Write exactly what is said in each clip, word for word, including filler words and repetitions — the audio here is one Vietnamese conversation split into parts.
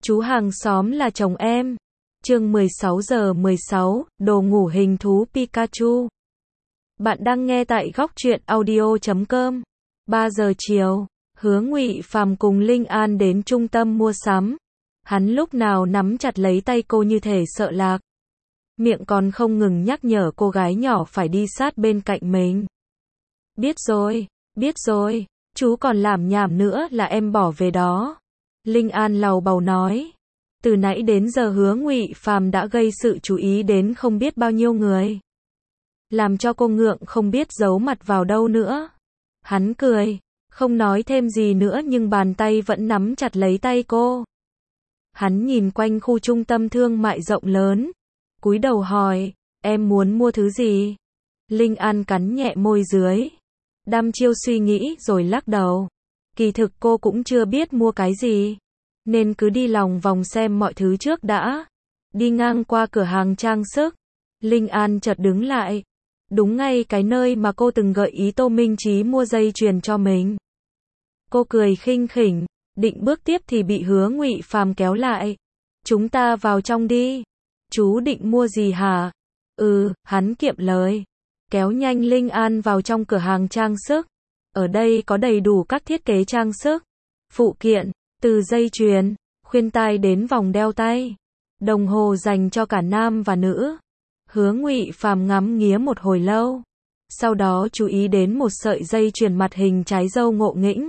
Chú hàng xóm là chồng em. Chương mười sáu giờ mười sáu, đồ ngủ hình thú Pikachu. Bạn đang nghe tại góc truyện audio chấm com. ba giờ chiều, Hứa Ngụy Phàm cùng Linh An đến trung tâm mua sắm. Hắn lúc nào nắm chặt lấy tay cô như thể sợ lạc. Miệng còn không ngừng nhắc nhở cô gái nhỏ phải đi sát bên cạnh mình. Biết rồi, biết rồi, chú còn làm nhảm nữa là em bỏ về đó. Linh An lầu bầu nói. Từ nãy đến giờ Hứa Ngụy Phàm đã gây sự chú ý đến không biết bao nhiêu người. Làm cho cô ngượng không biết giấu mặt vào đâu nữa. Hắn cười, không nói thêm gì nữa nhưng bàn tay vẫn nắm chặt lấy tay cô. Hắn nhìn quanh khu trung tâm thương mại rộng lớn, cúi đầu hỏi, em muốn mua thứ gì? Linh An cắn nhẹ môi dưới, đăm chiêu suy nghĩ rồi lắc đầu. Kỳ thực cô cũng chưa biết mua cái gì, nên cứ đi lòng vòng xem mọi thứ trước đã. Đi ngang qua cửa hàng trang sức, Linh An chợt đứng lại. Đúng ngay cái nơi mà cô từng gợi ý Tô Minh Chí mua dây chuyền cho mình. Cô cười khinh khỉnh, định bước tiếp thì bị Hứa Ngụy Phàm kéo lại. Chúng ta vào trong đi. Chú định mua gì hả? Ừ, hắn kiệm lời. Kéo nhanh Linh An vào trong cửa hàng trang sức. Ở đây có đầy đủ các thiết kế trang sức, phụ kiện, từ dây chuyền, khuyên tai đến vòng đeo tay, đồng hồ dành cho cả nam và nữ. Hứa Ngụy Phàm ngắm nghía một hồi lâu, sau đó chú ý đến một sợi dây chuyền mặt hình trái dâu ngộ nghĩnh.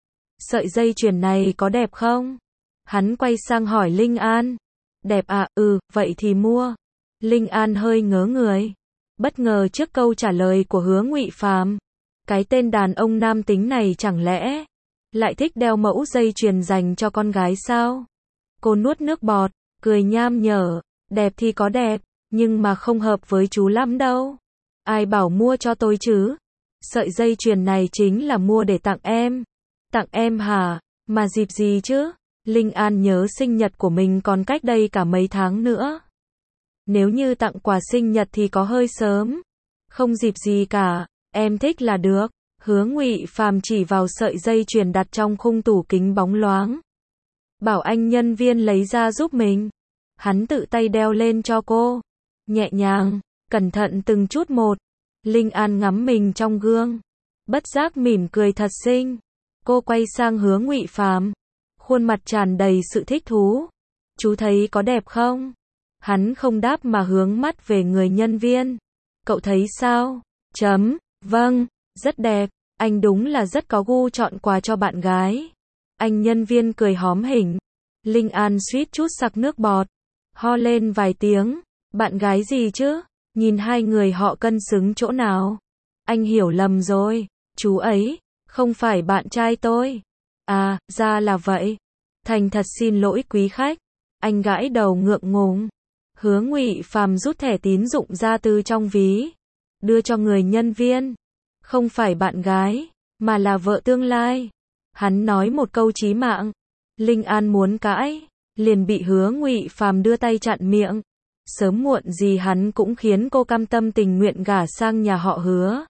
Sợi dây chuyền này có đẹp không? Hắn quay sang hỏi Linh An. Đẹp à? Ừ, vậy thì mua. Linh An hơi ngớ người, bất ngờ trước câu trả lời của Hứa Ngụy Phàm. Cái tên đàn ông nam tính này chẳng lẽ lại thích đeo mẫu dây chuyền dành cho con gái sao? Cô nuốt nước bọt, cười nham nhở, đẹp thì có đẹp, nhưng mà không hợp với chú lắm đâu. Ai bảo mua cho tôi chứ? Sợi dây chuyền này chính là mua để tặng em. Tặng em hả? Mà dịp gì chứ? Linh An nhớ sinh nhật của mình còn cách đây cả mấy tháng nữa. Nếu như tặng quà sinh nhật thì có hơi sớm. Không dịp gì cả, em thích là được. Hứa Ngụy Phàm chỉ vào sợi dây chuyền đặt trong khung tủ kính bóng loáng. Bảo anh nhân viên lấy ra giúp mình. Hắn tự tay đeo lên cho cô. Nhẹ nhàng, cẩn thận từng chút một. Linh An ngắm mình trong gương, bất giác mỉm cười thật xinh. Cô quay sang Hứa Ngụy Phàm, khuôn mặt tràn đầy sự thích thú. Chú thấy có đẹp không? Hắn không đáp mà hướng mắt về người nhân viên. Cậu thấy sao? Chấm, vâng, rất đẹp. Anh đúng là rất có gu chọn quà cho bạn gái. Anh nhân viên cười hóm hỉnh. Linh An suýt chút sặc nước bọt, ho lên vài tiếng. Bạn gái gì chứ? Nhìn hai người họ cân xứng chỗ nào? Anh hiểu lầm rồi, chú ấy không phải bạn trai tôi. À, ra là vậy. Thành thật xin lỗi quý khách. Anh gãi đầu ngượng ngùng. Hứa Ngụy Phàm rút thẻ tín dụng ra từ trong ví, đưa cho người nhân viên. Không phải bạn gái, mà là vợ tương lai. Hắn nói một câu chí mạng. Linh An muốn cãi, liền bị Hứa Ngụy Phàm đưa tay chặn miệng. Sớm muộn gì hắn cũng khiến cô cam tâm tình nguyện gả sang nhà họ Hứa.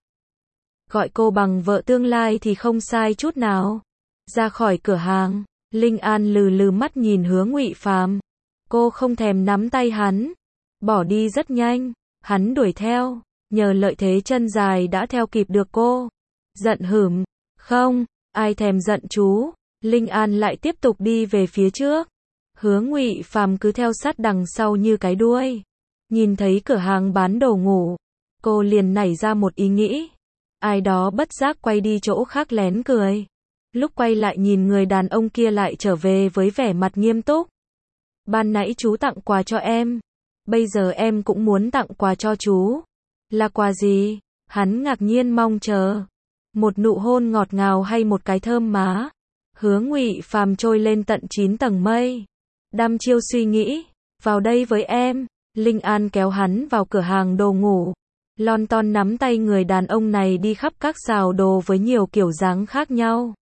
Gọi cô bằng vợ tương lai thì không sai chút nào. Ra khỏi cửa hàng, Linh An lừ lừ mắt nhìn Hứa Ngụy Phàm. Cô không thèm nắm tay hắn, bỏ đi rất nhanh. Hắn đuổi theo, nhờ lợi thế chân dài đã theo kịp được cô. Giận hửm, không, ai thèm giận chú. Linh An lại tiếp tục đi về phía trước. Hứa Ngụy Phàm cứ theo sát đằng sau như cái đuôi. Nhìn thấy cửa hàng bán đồ ngủ, cô liền nảy ra một ý nghĩ. Ai đó bất giác quay đi chỗ khác lén cười. Lúc quay lại nhìn người đàn ông kia lại trở về với vẻ mặt nghiêm túc. Ban nãy chú tặng quà cho em, bây giờ em cũng muốn tặng quà cho chú. Là quà gì? Hắn ngạc nhiên mong chờ. Một nụ hôn ngọt ngào hay một cái thơm má? Hứa Ngụy Phàm trôi lên tận chín tầng mây. Đăm chiêu suy nghĩ, vào đây với em. Linh An kéo hắn vào cửa hàng đồ ngủ. Lon ton nắm tay người đàn ông này đi khắp các sào đồ với nhiều kiểu dáng khác nhau.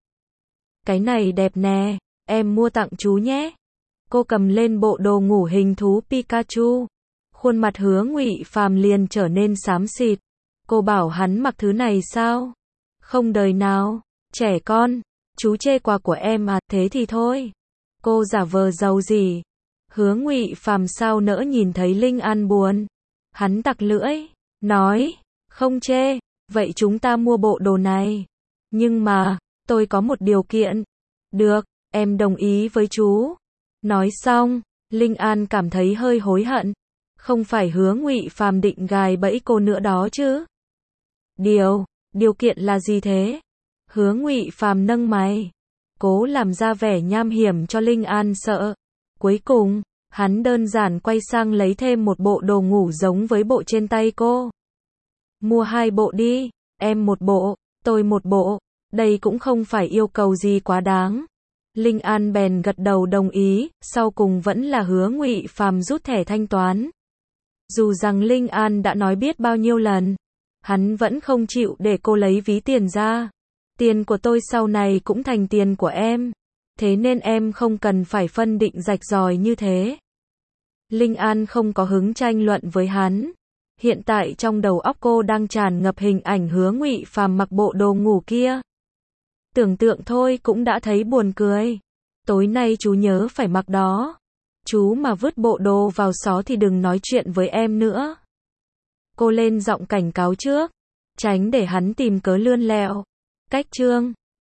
Cái này đẹp nè, em mua tặng chú nhé. Cô cầm lên bộ đồ ngủ hình thú Pikachu. Khuôn mặt Hứa Ngụy Phàm liền trở nên xám xịt. Cô bảo hắn mặc thứ này sao? Không đời nào, trẻ con. Chú chê quà của em à, thế thì thôi. Cô giả vờ giàu gì? Hứa Ngụy Phàm sao nỡ nhìn thấy Linh An buồn. Hắn tặc lưỡi, nói, không chê, vậy chúng ta mua bộ đồ này. Nhưng mà, tôi có một điều kiện. Được, em đồng ý với chú. Nói xong, Linh An cảm thấy hơi hối hận. Không phải Hứa Ngụy Phàm định gài bẫy cô nữa đó chứ? Điều, điều kiện là gì thế? Hứa Ngụy Phàm nâng mày, cố làm ra vẻ nham hiểm cho Linh An sợ. Cuối cùng, hắn đơn giản quay sang lấy thêm một bộ đồ ngủ giống với bộ trên tay cô. Mua hai bộ đi, em một bộ, tôi một bộ, đây cũng không phải yêu cầu gì quá đáng. Linh An bèn gật đầu đồng ý, sau cùng vẫn là Hứa Ngụy Phàm rút thẻ thanh toán. Dù rằng Linh An đã nói biết bao nhiêu lần, hắn vẫn không chịu để cô lấy ví tiền ra. Tiền của tôi sau này cũng thành tiền của em, thế nên em không cần phải phân định rạch ròi như thế. Linh An không có hứng tranh luận với hắn. Hiện tại trong đầu óc cô đang tràn ngập hình ảnh Hứa Ngụy Phàm mặc bộ đồ ngủ kia. Tưởng tượng thôi cũng đã thấy buồn cười. Tối nay chú nhớ phải mặc đó. Chú mà vứt bộ đồ vào xó thì đừng nói chuyện với em nữa. Cô lên giọng cảnh cáo trước, tránh để hắn tìm cớ lươn lẹo. Cách chương